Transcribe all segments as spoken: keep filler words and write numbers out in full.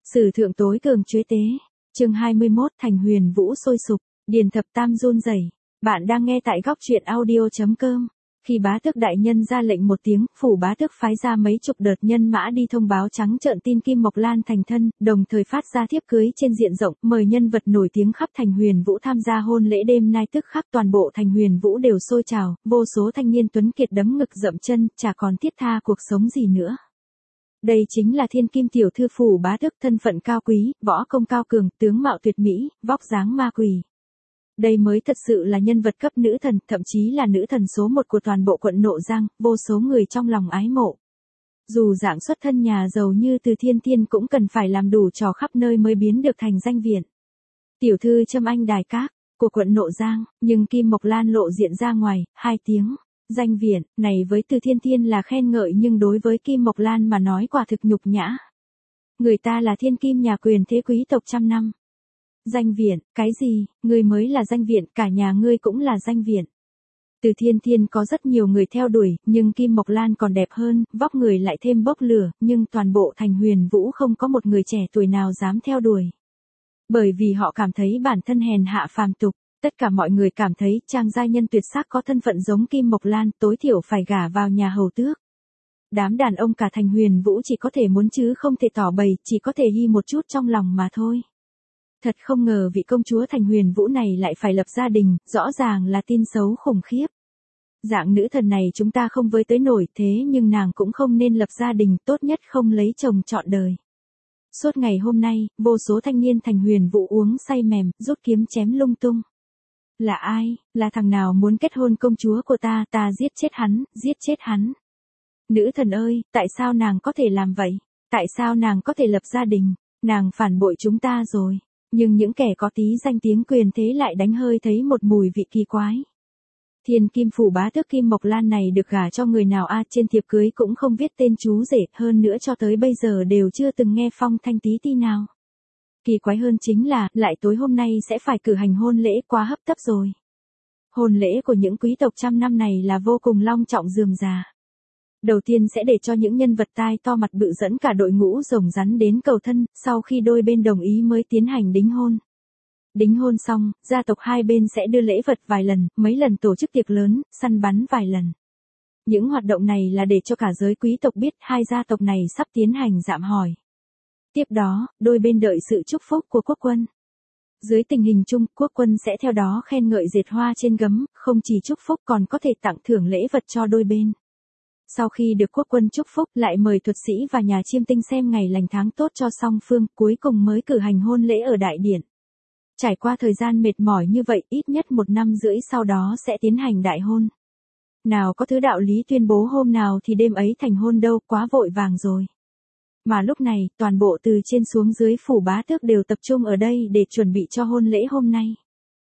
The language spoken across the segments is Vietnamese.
Sử thượng tối cường chuế tế. Chương hai mươi mốt Thành Huyền Vũ sôi sục, Điền Thập Tam run rẩy. Bạn đang nghe tại góc truyện audio chấm com. Khi bá tước đại nhân ra lệnh một tiếng, phủ bá tước phái ra mấy chục đợt nhân mã đi thông báo trắng trợn tin Kim Mộc Lan thành thân, đồng thời phát ra thiếp cưới trên diện rộng, mời nhân vật nổi tiếng khắp Thành Huyền Vũ tham gia hôn lễ đêm nay, tức khắc toàn bộ Thành Huyền Vũ đều sôi trào, vô số thanh niên tuấn kiệt đấm ngực dậm chân, chả còn thiết tha cuộc sống gì nữa. Đây chính là thiên kim tiểu thư phủ bá tước, thân phận cao quý, võ công cao cường, tướng mạo tuyệt mỹ, vóc dáng ma quỷ. Đây mới thật sự là nhân vật cấp nữ thần, thậm chí là nữ thần số một của toàn bộ quận Nộ Giang, vô số người trong lòng ái mộ. Dù dạng xuất thân nhà giàu như Từ Thiên Thiên cũng cần phải làm đủ trò khắp nơi mới biến được thành danh viện. Tiểu thư Trâm Anh Đài Các của quận Nộ Giang, nhưng Kim Mộc Lan lộ diện ra ngoài, hai tiếng danh viện này với Từ Thiên Thiên là khen ngợi, nhưng đối với Kim Mộc Lan mà nói quả thực nhục nhã. Người ta là thiên kim nhà quyền thế quý tộc trăm năm. Danh viện, cái gì, ngươi mới là danh viện, cả nhà ngươi cũng là danh viện. Từ Thiên Thiên có rất nhiều người theo đuổi, nhưng Kim Mộc Lan còn đẹp hơn, vóc người lại thêm bốc lửa, nhưng toàn bộ Thành Huyền Vũ không có một người trẻ tuổi nào dám theo đuổi. Bởi vì họ cảm thấy bản thân hèn hạ phàm tục, tất cả mọi người cảm thấy chàng giai nhân tuyệt sắc có thân phận giống Kim Mộc Lan tối thiểu phải gả vào nhà hầu tước. Đám đàn ông cả Thành Huyền Vũ chỉ có thể muốn chứ không thể tỏ bày, chỉ có thể hy một chút trong lòng mà thôi. Thật không ngờ vị công chúa Thành Huyền Vũ này lại phải lập gia đình, rõ ràng là tin xấu khủng khiếp. Dạng nữ thần này chúng ta không với tới nổi, thế nhưng nàng cũng không nên lập gia đình, tốt nhất không lấy chồng trọn đời. Suốt ngày hôm nay, vô số thanh niên Thành Huyền Vũ uống say mềm, rút kiếm chém lung tung. Là ai, là thằng nào muốn kết hôn công chúa của ta, ta giết chết hắn, giết chết hắn. Nữ thần ơi, tại sao nàng có thể làm vậy? Tại sao nàng có thể lập gia đình? Nàng phản bội chúng ta rồi. Nhưng những kẻ có tí danh tiếng quyền thế lại đánh hơi thấy một mùi vị kỳ quái. Thiên kim phủ bá tước Kim Mộc Lan này được gả cho người nào a? Trên thiệp cưới cũng không viết tên chú rể, hơn nữa cho tới bây giờ đều chưa từng nghe phong thanh tí ti nào. Kỳ quái hơn chính là, lại tối hôm nay sẽ phải cử hành hôn lễ, quá hấp tấp rồi. Hôn lễ của những quý tộc trăm năm này là vô cùng long trọng rườm rà. Đầu tiên sẽ để cho những nhân vật tai to mặt bự dẫn cả đội ngũ rồng rắn đến cầu thân, sau khi đôi bên đồng ý mới tiến hành đính hôn. Đính hôn xong, gia tộc hai bên sẽ đưa lễ vật vài lần, mấy lần tổ chức tiệc lớn, săn bắn vài lần. Những hoạt động này là để cho cả giới quý tộc biết hai gia tộc này sắp tiến hành dạm hỏi. Tiếp đó, đôi bên đợi sự chúc phúc của quốc quân. Dưới tình hình chung, quốc quân sẽ theo đó khen ngợi dệt hoa trên gấm, không chỉ chúc phúc còn có thể tặng thưởng lễ vật cho đôi bên. Sau khi được quốc quân chúc phúc, lại mời thuật sĩ và nhà chiêm tinh xem ngày lành tháng tốt cho song phương, cuối cùng mới cử hành hôn lễ ở đại điện. Trải qua thời gian mệt mỏi như vậy, ít nhất một năm rưỡi sau đó sẽ tiến hành đại hôn. Nào có thứ đạo lý tuyên bố hôm nào thì đêm ấy thành hôn đâu, quá vội vàng rồi. Mà lúc này, toàn bộ từ trên xuống dưới phủ bá tước đều tập trung ở đây để chuẩn bị cho hôn lễ hôm nay.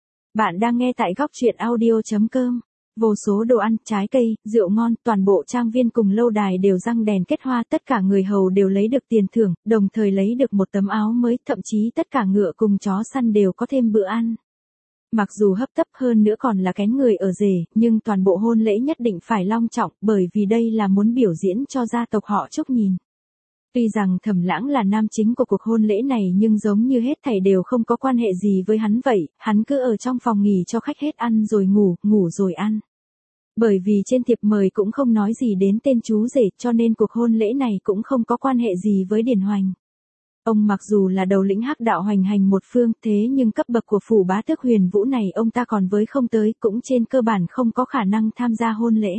Bạn đang nghe tại góc truyện audio chấm com. Vô số đồ ăn, trái cây, rượu ngon, toàn bộ trang viên cùng lâu đài đều răng đèn kết hoa, tất cả người hầu đều lấy được tiền thưởng, đồng thời lấy được một tấm áo mới, thậm chí tất cả ngựa cùng chó săn đều có thêm bữa ăn. Mặc dù hấp tấp hơn nữa còn là kén người ở rể, nhưng toàn bộ hôn lễ nhất định phải long trọng, bởi vì đây là muốn biểu diễn cho gia tộc họ chúc nhìn. Tuy rằng Thẩm Lãng là nam chính của cuộc hôn lễ này, nhưng giống như hết thảy đều không có quan hệ gì với hắn vậy, hắn cứ ở trong phòng nghỉ cho khách hết ăn rồi ngủ, ngủ rồi ăn. Bởi vì trên thiệp mời cũng không nói gì đến tên chú rể, cho nên cuộc hôn lễ này cũng không có quan hệ gì với Điền Hoành. Ông mặc dù là đầu lĩnh hắc đạo hoành hành một phương, thế nhưng cấp bậc của phủ bá tước Huyền Vũ này ông ta còn với không tới, cũng trên cơ bản không có khả năng tham gia hôn lễ.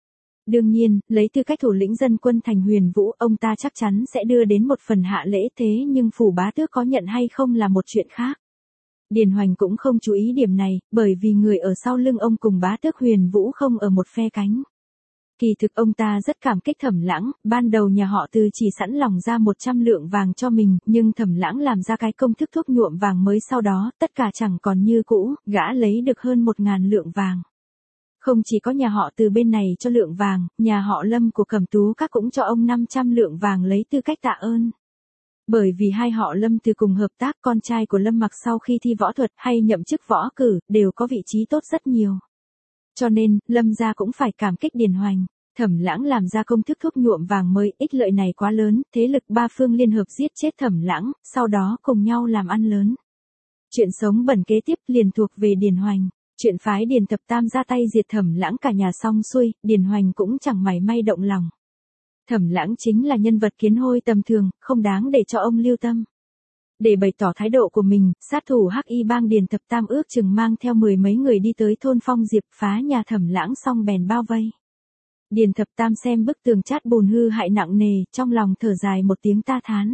Đương nhiên, lấy tư cách thủ lĩnh dân quân Thành Huyền Vũ, ông ta chắc chắn sẽ đưa đến một phần hạ lễ, thế nhưng phủ bá tước có nhận hay không là một chuyện khác. Điền Hoành cũng không chú ý điểm này, bởi vì người ở sau lưng ông cùng bá tước Huyền Vũ không ở một phe cánh. Kỳ thực ông ta rất cảm kích Thẩm Lãng, ban đầu nhà họ Từ chỉ sẵn lòng ra một trăm lượng vàng cho mình, nhưng Thẩm Lãng làm ra cái công thức thuốc nhuộm vàng mới, sau đó, tất cả chẳng còn như cũ, gã lấy được hơn một ngàn lượng vàng. Không chỉ có nhà họ Từ bên này cho lượng vàng, nhà họ Lâm của Cẩm Tú Các cũng cho ông năm trăm lượng vàng lấy tư cách tạ ơn. Bởi vì hai họ Lâm từ cùng hợp tác, con trai của Lâm Mặc sau khi thi võ thuật hay nhậm chức võ cử, đều có vị trí tốt rất nhiều. Cho nên, Lâm gia cũng phải cảm kích Điền Hoành. Thẩm Lãng làm ra công thức thuốc nhuộm vàng mới, ích lợi này quá lớn, thế lực ba phương liên hợp giết chết Thẩm Lãng, sau đó cùng nhau làm ăn lớn. Chuyện sống bẩn kế tiếp liền thuộc về Điền Hoành. Chuyện phái Điền Thập Tam ra tay diệt Thẩm Lãng cả nhà xong xuôi, Điền Hoành cũng chẳng mảy may động lòng. Thẩm Lãng chính là nhân vật kiến hôi tầm thường, không đáng để cho ông lưu tâm. Để bày tỏ thái độ của mình, sát thủ Hắc Y bang Điền Thập Tam ước chừng mang theo mười mấy người đi tới thôn Phong Diệp, phá nhà Thẩm Lãng xong bèn bao vây. Điền Thập Tam xem bức tường chát bùn hư hại nặng nề, trong lòng thở dài một tiếng ta thán.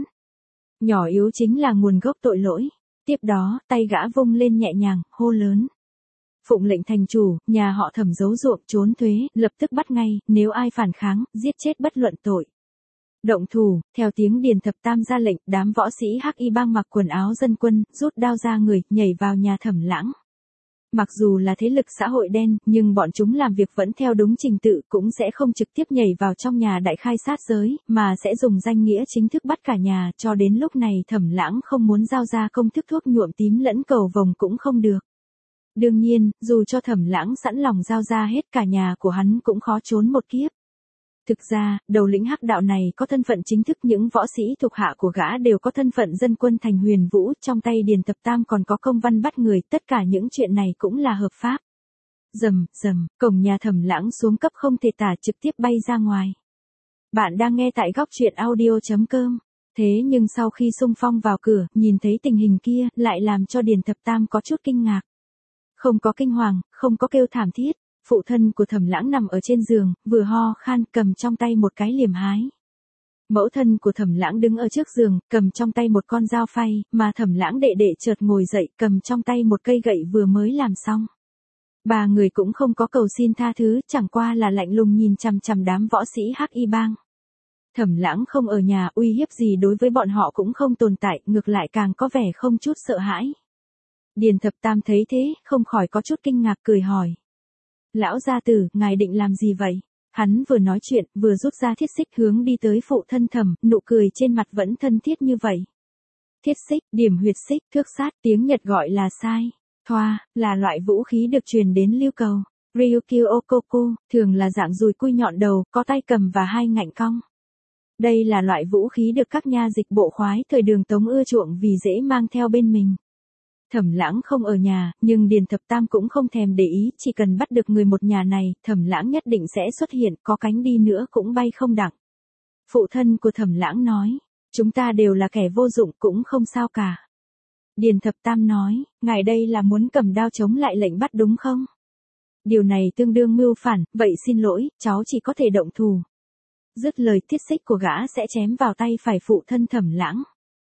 Nhỏ yếu chính là nguồn gốc tội lỗi. Tiếp đó, tay gã vung lên nhẹ nhàng, hô lớn. Phụng lệnh thành chủ, nhà họ Thẩm giấu ruộng trốn thuế, lập tức bắt ngay, nếu ai phản kháng, giết chết bất luận tội. Động thủ, theo tiếng Điền Thập Tam ra lệnh, đám võ sĩ Hắc Y bang mặc quần áo dân quân, rút đao ra người, nhảy vào nhà Thẩm Lãng. Mặc dù là thế lực xã hội đen, nhưng bọn chúng làm việc vẫn theo đúng trình tự, cũng sẽ không trực tiếp nhảy vào trong nhà đại khai sát giới, mà sẽ dùng danh nghĩa chính thức bắt cả nhà, cho đến lúc này Thẩm Lãng không muốn giao ra công thức thuốc nhuộm tím lẫn cầu vồng cũng không được. Đương nhiên, dù cho Thẩm Lãng sẵn lòng giao ra hết cả nhà của hắn cũng khó trốn một kiếp. Thực ra, đầu lĩnh hắc đạo này có thân phận chính thức, những võ sĩ thuộc hạ của gã đều có thân phận dân quân thành Huyền Vũ, trong tay Điền Thập Tam còn có công văn bắt người, tất cả những chuyện này cũng là hợp pháp. Rầm, rầm, cổng nhà Thẩm Lãng xuống cấp không thể tả, trực tiếp bay ra ngoài. Bạn đang nghe tại góc truyện audio chấm com. Thế nhưng sau khi xung phong vào cửa, nhìn thấy tình hình kia, lại làm cho Điền Thập Tam có chút kinh ngạc. Không có kinh hoàng, không có kêu thảm thiết. Phụ thân của Thẩm Lãng nằm ở trên giường, vừa ho khan, cầm trong tay một cái liềm hái. Mẫu thân của Thẩm Lãng đứng ở trước giường, cầm trong tay một con dao phay, mà Thẩm Lãng đệ đệ chợt ngồi dậy, cầm trong tay một cây gậy vừa mới làm xong. Ba người cũng không có cầu xin tha thứ, chẳng qua là lạnh lùng nhìn chằm chằm đám võ sĩ Hắc Y bang. Thẩm Lãng không ở nhà, uy hiếp gì đối với bọn họ cũng không tồn tại, ngược lại càng có vẻ không chút sợ hãi. Điền Thập Tam thấy thế, không khỏi có chút kinh ngạc, cười hỏi. Lão gia tử, ngài định làm gì vậy? Hắn vừa nói chuyện, vừa rút ra thiết xích hướng đi tới phụ thân Thẩm, nụ cười trên mặt vẫn thân thiết như vậy. Thiết xích, điểm huyệt xích, thước sát, tiếng Nhật gọi là sai. Thoa, là loại vũ khí được truyền đến lưu cầu. Ryukyu Okoku, thường là dạng dùi cui nhọn đầu, có tay cầm và hai ngạnh cong. Đây là loại vũ khí được các nha dịch bộ khoái thời Đường Tống ưa chuộng vì dễ mang theo bên mình. Thẩm Lãng không ở nhà, nhưng Điền Thập Tam cũng không thèm để ý, chỉ cần bắt được người một nhà này, Thẩm Lãng nhất định sẽ xuất hiện, có cánh đi nữa cũng bay không đặng. Phụ thân của Thẩm Lãng nói, chúng ta đều là kẻ vô dụng cũng không sao cả. Điền Thập Tam nói, ngài đây là muốn cầm đao chống lại lệnh bắt đúng không? Điều này tương đương mưu phản, vậy xin lỗi, cháu chỉ có thể động thủ. Dứt lời, thiết xích của gã sẽ chém vào tay phải phụ thân Thẩm Lãng.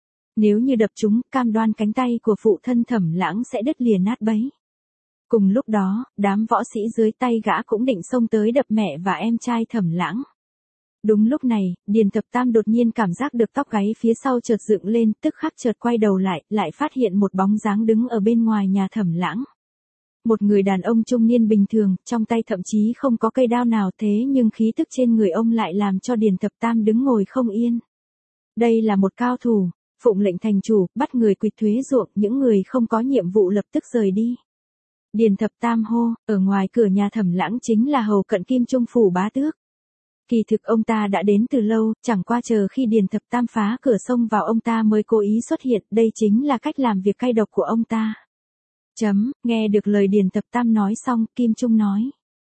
Nếu như đập chúng, cam đoan cánh tay của phụ thân Thẩm Lãng sẽ đứt lìa nát bấy. Cùng lúc đó, đám võ sĩ dưới tay gã cũng định xông tới đập mẹ và em trai Thẩm Lãng. Đúng lúc này, Điền Thập Tam đột nhiên cảm giác được tóc gáy phía sau chợt dựng lên, tức khắc chợt quay đầu lại, lại phát hiện một bóng dáng đứng ở bên ngoài nhà Thẩm Lãng. Một người đàn ông trung niên bình thường, trong tay thậm chí không có cây đao nào, thế nhưng khí tức trên người ông lại làm cho Điền Thập Tam đứng ngồi không yên. Đây là một cao thủ. Phụng lệnh thành chủ, bắt người quỵt thuế ruộng, những người không có nhiệm vụ lập tức rời đi. Điền Thập Tam hô, ở ngoài cửa nhà Thẩm Lãng chính là hầu cận Kim Trung phủ bá tước. Kỳ thực ông ta đã đến từ lâu, chẳng qua chờ khi Điền Thập Tam phá cửa xông vào ông ta mới cố ý xuất hiện, đây chính là cách làm việc cay độc của ông ta. Chấm, nghe được lời Điền Thập Tam nói xong, Kim Trung nói.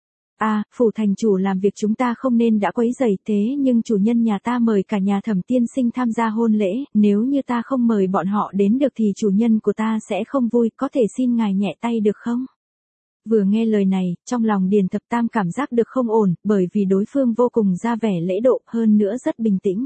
À, phủ thành chủ làm việc chúng ta không nên đã quấy rầy, thế nhưng chủ nhân nhà ta mời cả nhà Thẩm tiên sinh tham gia hôn lễ, nếu như ta không mời bọn họ đến được thì chủ nhân của ta sẽ không vui, có thể xin ngài nhẹ tay được không? Vừa nghe lời này, trong lòng Điền Thập Tam cảm giác được không ổn, bởi vì đối phương vô cùng ra vẻ lễ độ, hơn nữa rất bình tĩnh.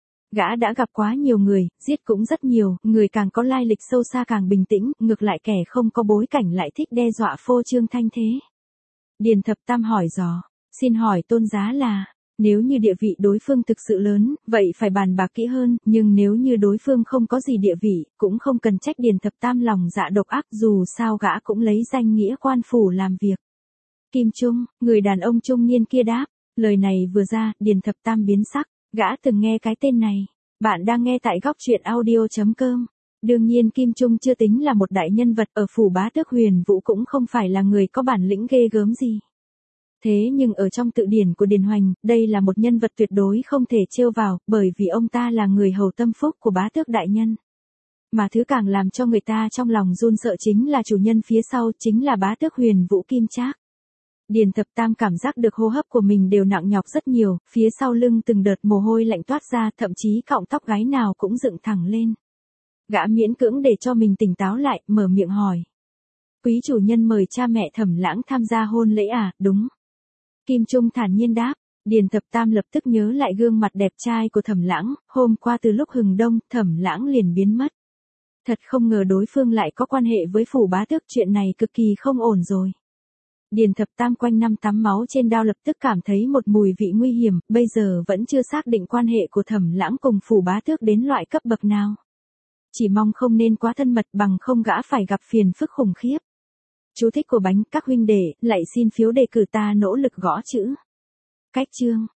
Gã đã gặp quá nhiều người, giết cũng rất nhiều, người càng có lai lịch sâu xa càng bình tĩnh, ngược lại kẻ không có bối cảnh lại thích đe dọa phô trương thanh thế. Điền Thập Tam hỏi dò, xin hỏi tôn giá là, nếu như địa vị đối phương thực sự lớn, vậy phải bàn bạc kỹ hơn, nhưng nếu như đối phương không có gì địa vị, cũng không cần trách Điền Thập Tam lòng dạ độc ác, dù sao gã cũng lấy danh nghĩa quan phủ làm việc. Kim Trung, người đàn ông trung niên kia đáp, lời này vừa ra, Điền Thập Tam biến sắc, gã từng nghe cái tên này. Bạn đang nghe tại góc truyện audio chấm com. Đương nhiên Kim Trung chưa tính là một đại nhân vật, ở phủ bá tước Huyền Vũ cũng không phải là người có bản lĩnh ghê gớm gì. Thế nhưng ở trong tự điển của Điền Hoành, đây là một nhân vật tuyệt đối không thể trêu vào, bởi vì ông ta là người hầu tâm phúc của bá tước đại nhân. Mà thứ càng làm cho người ta trong lòng run sợ chính là chủ nhân phía sau, chính là bá tước Huyền Vũ Kim Trác. Điền Thập Tam cảm giác được hô hấp của mình đều nặng nhọc rất nhiều, phía sau lưng từng đợt mồ hôi lạnh toát ra, thậm chí cọng tóc gáy nào cũng dựng thẳng lên. Gã miễn cưỡng để cho mình tỉnh táo lại, mở miệng hỏi. Quý chủ nhân mời cha mẹ Thẩm Lãng tham gia hôn lễ à, đúng. Kim Trung thản nhiên đáp. Điền Thập Tam lập tức nhớ lại gương mặt đẹp trai của Thẩm Lãng, hôm qua từ lúc hừng đông, Thẩm Lãng liền biến mất. Thật không ngờ đối phương lại có quan hệ với phủ bá tước, chuyện này cực kỳ không ổn rồi. Điền Thập Tam quanh năm tắm máu trên đao lập tức cảm thấy một mùi vị nguy hiểm, bây giờ vẫn chưa xác định quan hệ của Thẩm Lãng cùng phủ bá tước đến loại cấp bậc nào. Chỉ mong không nên quá thân mật, bằng không gã phải gặp phiền phức khủng khiếp. Chú thích của bánh, các huynh đệ, lại xin phiếu đề cử ta nỗ lực gõ chữ. Cách chương.